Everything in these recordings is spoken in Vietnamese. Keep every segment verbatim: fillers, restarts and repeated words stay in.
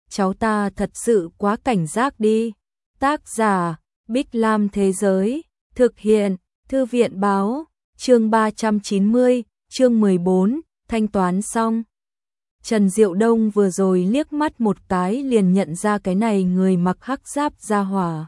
cháu ta thật sự quá cảnh giác đi. Tác giả, Bích Lam Thế Giới, thực hiện, Thư viện Báo, chương ba trăm chín mươi, chương mười bốn, thanh toán xong. Trần Diệu Đông vừa rồi liếc mắt một cái liền nhận ra cái này người mặc hắc giáp ra hỏa.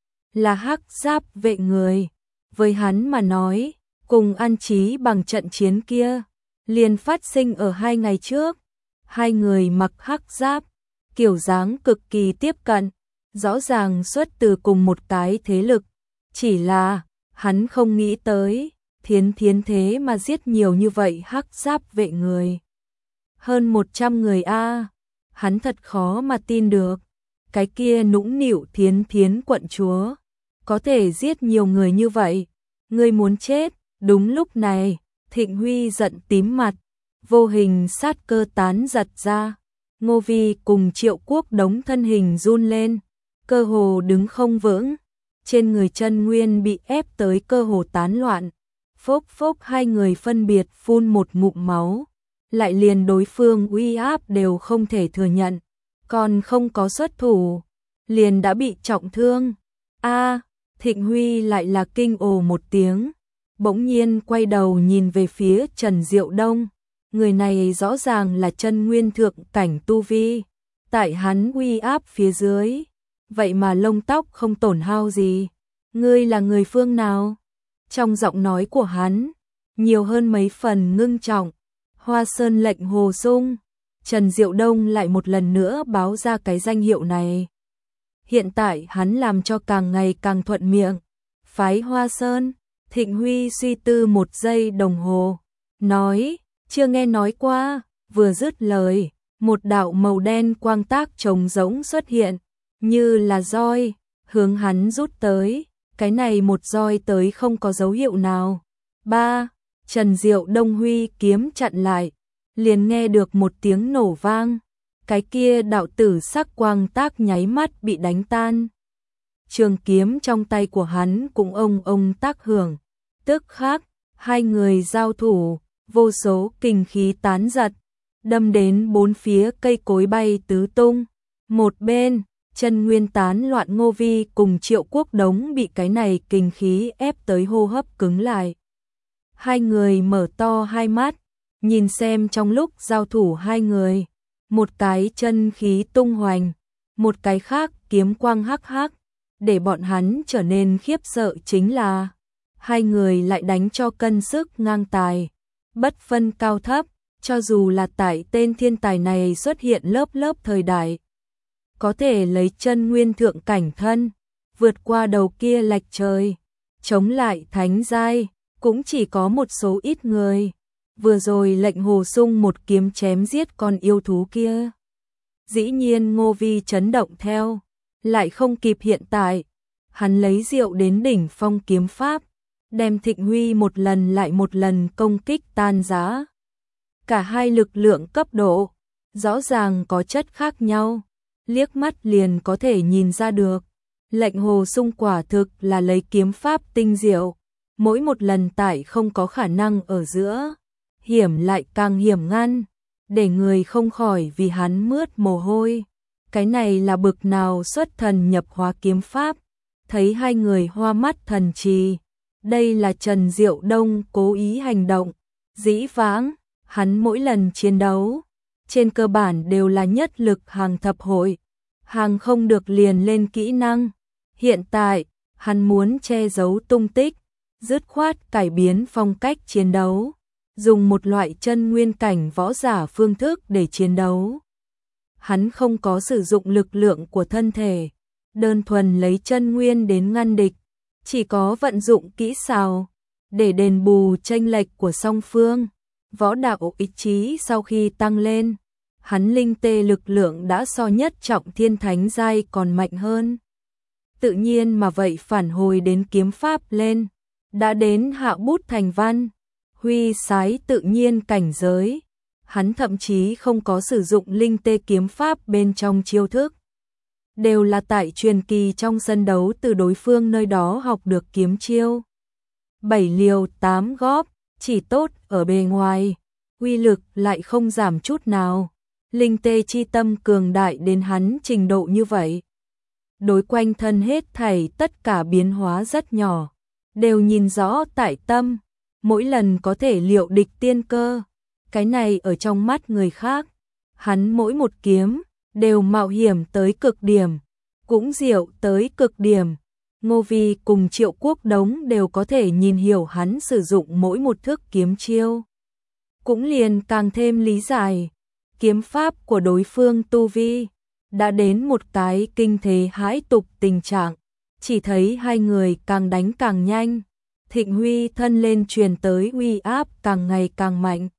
Là hắc giáp vệ người. Với hắn mà nói, cùng ăn chí bằng trận chiến kia, liền phát sinh ở hai ngày trước. Hai người mặc hắc giáp, kiểu dáng cực kỳ tiếp cận, rõ ràng xuất từ cùng một cái thế lực. Chỉ là, hắn không nghĩ tới, Thiến Thiến thế mà giết nhiều như vậy hắc giáp vệ người. Hơn một trăm người a, hắn thật khó mà tin được. Cái kia nũng nịu Thiến Thiến quận chúa, có thể giết nhiều người như vậy. Ngươi muốn chết. Đúng lúc này, Thịnh Huy giận tím mặt, vô hình sát cơ tán giật ra. Ngô Vi cùng Triệu Quốc Đống thân hình run lên, cơ hồ đứng không vững. Trên người Chân Nguyên bị ép tới cơ hồ tán loạn. Phốc phốc hai người phân biệt phun một ngụm máu. Lại liền đối phương uy áp đều không thể thừa nhận. Còn không có xuất thủ, liền đã bị trọng thương. A, Thịnh Huy lại là kinh ồ một tiếng. Bỗng nhiên quay đầu nhìn về phía Trần Diệu Đông. Người này rõ ràng là chân nguyên thượng cảnh tu vi. Tại hắn uy áp phía dưới, vậy mà lông tóc không tổn hao gì. Ngươi là người phương nào? Trong giọng nói của hắn, nhiều hơn mấy phần ngưng trọng. Hoa Sơn lệnh Hồ Sung. Trần Diệu Đông lại một lần nữa báo ra cái danh hiệu này. Hiện tại hắn làm cho càng ngày càng thuận miệng. Phái Hoa Sơn. Thịnh Huy suy tư một giây đồng hồ, nói, chưa nghe nói qua. Vừa dứt lời, một đạo màu đen quang tác trống rỗng xuất hiện, như là roi, hướng hắn rút tới. Cái này một roi tới không có dấu hiệu nào. Ba, Trần Diệu Đông huy kiếm chặn lại, liền nghe được một tiếng nổ vang. Cái kia đạo tử sắc quang tác nháy mắt bị đánh tan. Trường kiếm trong tay của hắn cũng ông ông tác hưởng. Tức khắc, hai người giao thủ, vô số kình khí tán giật, đâm đến bốn phía cây cối bay tứ tung. Một bên, chân nguyên tán loạn Ngô Vi cùng Triệu Quốc Đống bị cái này kình khí ép tới hô hấp cứng lại. Hai người mở to hai mắt, nhìn xem trong lúc giao thủ hai người, một cái chân khí tung hoành, một cái khác kiếm quang hắc hắc. Để bọn hắn trở nên khiếp sợ chính là hai người lại đánh cho cân sức ngang tài, bất phân cao thấp. Cho dù là tại tên thiên tài này xuất hiện lớp lớp thời đại, có thể lấy chân nguyên thượng cảnh thân, vượt qua đầu kia lệch trời, chống lại thánh giai, cũng chỉ có một số ít người. Vừa rồi lệnh Hồ Sung một kiếm chém giết con yêu thú kia, dĩ nhiên Ngô Vi chấn động theo, lại không kịp hiện tại. Hắn lấy rượu đến đỉnh phong kiếm pháp, đem Thịnh Huy một lần lại một lần công kích tan rã. Cả hai lực lượng cấp độ, rõ ràng có chất khác nhau, liếc mắt liền có thể nhìn ra được. Lệnh Hồ Sung quả thực là lấy kiếm pháp tinh diệu, mỗi một lần tại không có khả năng ở giữa, hiểm lại càng hiểm ngăn, để người không khỏi vì hắn mướt mồ hôi. Cái này là bực nào xuất thần nhập hóa kiếm pháp, thấy hai người hoa mắt thần trì. Đây là Trần Diệu Đông cố ý hành động. Dĩ vãng, hắn mỗi lần chiến đấu, trên cơ bản đều là nhất lực hàng thập hội, hàng không được liền lên kỹ năng. Hiện tại, hắn muốn che giấu tung tích, dứt khoát cải biến phong cách chiến đấu, dùng một loại chân nguyên cảnh võ giả phương thức để chiến đấu. Hắn không có sử dụng lực lượng của thân thể, đơn thuần lấy chân nguyên đến ngăn địch, chỉ có vận dụng kỹ xảo để đền bù chênh lệch của song phương. Võ đạo ý chí sau khi tăng lên, hắn linh tê lực lượng đã so nhất trọng thiên thánh giai còn mạnh hơn. Tự nhiên mà vậy phản hồi đến kiếm pháp lên, đã đến hạ bút thành văn, huy sái tự nhiên cảnh giới. Hắn thậm chí không có sử dụng linh tê kiếm pháp bên trong chiêu thức, đều là tại truyền kỳ trong sân đấu từ đối phương nơi đó học được kiếm chiêu. Bảy liều tám góp, chỉ tốt ở bề ngoài, uy lực lại không giảm chút nào. linh tê chi tâm cường đại đến hắn trình độ như vậy. Đối quanh thân hết thảy tất cả biến hóa rất nhỏ, đều nhìn rõ tại tâm, mỗi lần có thể liệu địch tiên cơ. Cái này ở trong mắt người khác, hắn mỗi một kiếm đều mạo hiểm tới cực điểm, cũng diệu tới cực điểm. Ngô Vi cùng Triệu Quốc Đống đều có thể nhìn hiểu hắn sử dụng mỗi một thức kiếm chiêu, cũng liền càng thêm lý giải kiếm pháp của đối phương tu vi đã đến một cái kinh thế hãi tục tình trạng. Chỉ thấy hai người càng đánh càng nhanh, Thịnh Huy thân lên truyền tới uy áp càng ngày càng mạnh,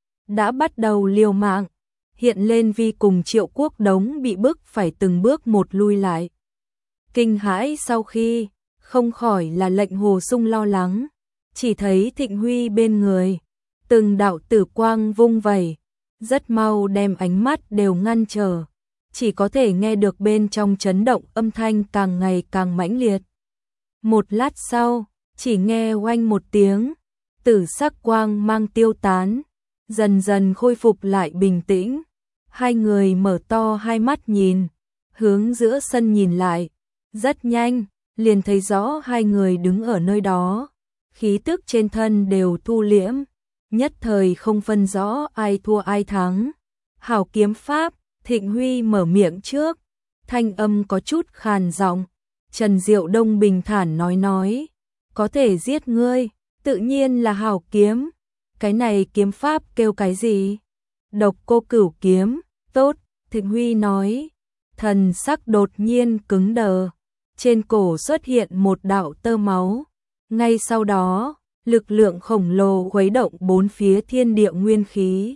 đã bắt đầu liều mạng. Hiện lên Vi cùng Triệu Quốc Đống bị bức phải từng bước một lui lại. Kinh hãi sau khi, không khỏi là lệnh Hồ Sung lo lắng, chỉ thấy Thịnh Huy bên người, từng đạo tử quang vung vẩy, rất mau đem ánh mắt đều ngăn trở, chỉ có thể nghe được bên trong chấn động âm thanh càng ngày càng mãnh liệt. Một lát sau, chỉ nghe oanh một tiếng, tử sắc quang mang tiêu tán, dần dần khôi phục lại bình tĩnh. Hai người mở to hai mắt nhìn, hướng giữa sân nhìn lại, rất nhanh, liền thấy rõ hai người đứng ở nơi đó, khí tức trên thân đều thu liễm, nhất thời không phân rõ ai thua ai thắng. Hảo kiếm pháp, Thịnh Huy mở miệng trước, thanh âm có chút khàn giọng. Trần Diệu Đông bình thản nói nói, có thể giết ngươi, tự nhiên là hảo kiếm. Cái này kiếm pháp kêu cái gì? Độc Cô Cửu kiếm. Tốt, Thịnh Huy nói, thần sắc đột nhiên cứng đờ, trên cổ xuất hiện một đạo tơ máu. Ngay sau đó, lực lượng khổng lồ khuấy động bốn phía thiên địa nguyên khí,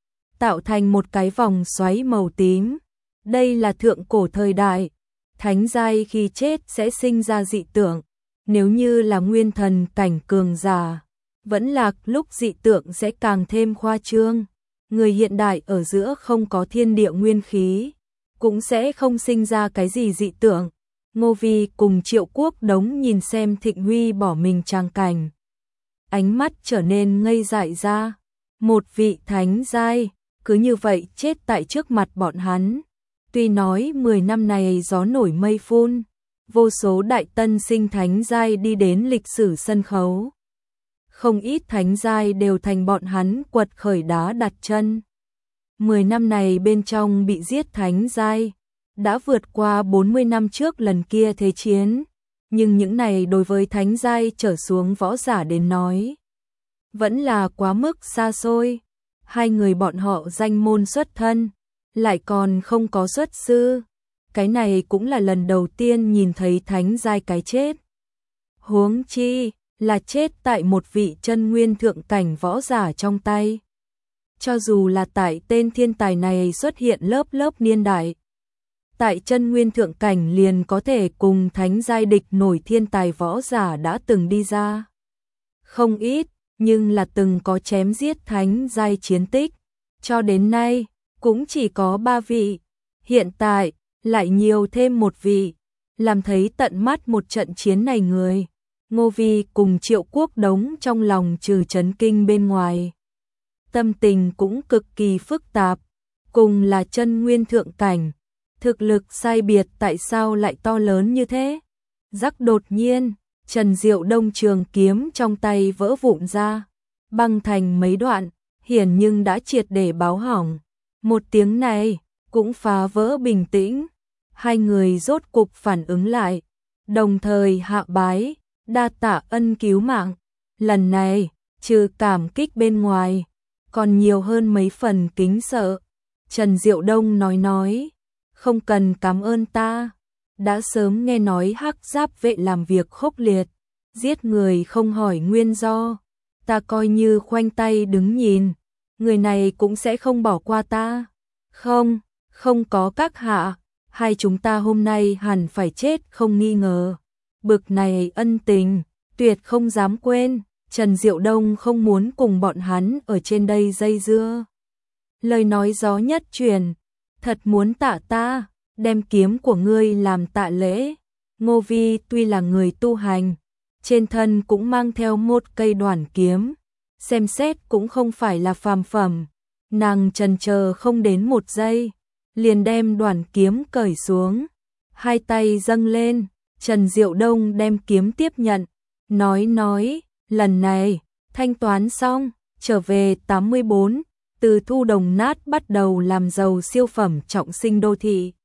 tạo thành một cái vòng xoáy màu tím. Đây là thượng cổ thời đại, thánh giai khi chết sẽ sinh ra dị tượng, nếu như là nguyên thần cảnh cường giả, vẫn lạc lúc dị tượng sẽ càng thêm khoa trương. Người hiện đại ở giữa không có thiên địa nguyên khí, cũng sẽ không sinh ra cái gì dị tượng. Ngô Vi cùng Triệu Quốc Đống nhìn xem Thịnh Huy bỏ mình tràng cảnh, ánh mắt trở nên ngây dại ra. Một vị thánh giai, cứ như vậy chết tại trước mặt bọn hắn. Tuy nói mười năm này gió nổi mây phun, vô số đại tân sinh thánh giai đi đến lịch sử sân khấu. Không ít thánh giai đều thành bọn hắn quật khởi đá đặt chân. Mười năm này bên trong bị giết thánh giai, đã vượt qua bốn mươi năm trước lần kia thế chiến. Nhưng những này đối với thánh giai trở xuống võ giả đến nói, vẫn là quá mức xa xôi. Hai người bọn họ danh môn xuất thân, lại còn không có xuất sư. Cái này cũng là lần đầu tiên nhìn thấy thánh giai cái chết. Huống chi là chết tại một vị chân nguyên thượng cảnh võ giả trong tay. Cho dù là tại tên thiên tài này xuất hiện lớp lớp niên đại, tại chân nguyên thượng cảnh liền có thể cùng thánh giai địch nổi thiên tài võ giả đã từng đi ra. Không ít, nhưng là từng có chém giết thánh giai chiến tích, cho đến nay cũng chỉ có ba vị. Hiện tại lại nhiều thêm một vị, làm thấy tận mắt một trận chiến này người. Ngô Vi cùng Triệu Quốc Đống trong lòng trừ chấn kinh bên ngoài, tâm tình cũng cực kỳ phức tạp. Cùng là chân nguyên thượng cảnh, thực lực sai biệt tại sao lại to lớn như thế? Rắc đột nhiên, Trần Diệu Đông trường kiếm trong tay vỡ vụn ra, băng thành mấy đoạn, hiển nhưng đã triệt để báo hỏng. Một tiếng này cũng phá vỡ bình tĩnh. Hai người rốt cục phản ứng lại, đồng thời hạ bái, đa tạ ân cứu mạng. Lần này, trừ cảm kích bên ngoài, còn nhiều hơn mấy phần kính sợ. Trần Diệu Đông nói nói, không cần cảm ơn ta, đã sớm nghe nói Hắc Giáp vệ làm việc khốc liệt, giết người không hỏi nguyên do, ta coi như khoanh tay đứng nhìn, người này cũng sẽ không bỏ qua ta. Không, không có các hạ, hai chúng ta hôm nay hẳn phải chết không nghi ngờ. Bực này ân tình, tuyệt không dám quên. Trần Diệu Đông không muốn cùng bọn hắn ở trên đây dây dưa. Lời nói gió nhất truyền, thật muốn tạ ta, đem kiếm của ngươi làm tạ lễ. Ngô Vi tuy là người tu hành, trên thân cũng mang theo một cây đoản kiếm, xem xét cũng không phải là phàm phẩm. Nàng chần chờ không đến một giây, liền đem đoàn kiếm cởi xuống, hai tay dâng lên, Trần Diệu Đông đem kiếm tiếp nhận, nói nói, lần này, thanh toán xong, trở về tám mươi bốn, từ thu đồng nát bắt đầu làm giàu siêu phẩm trọng sinh đô thị.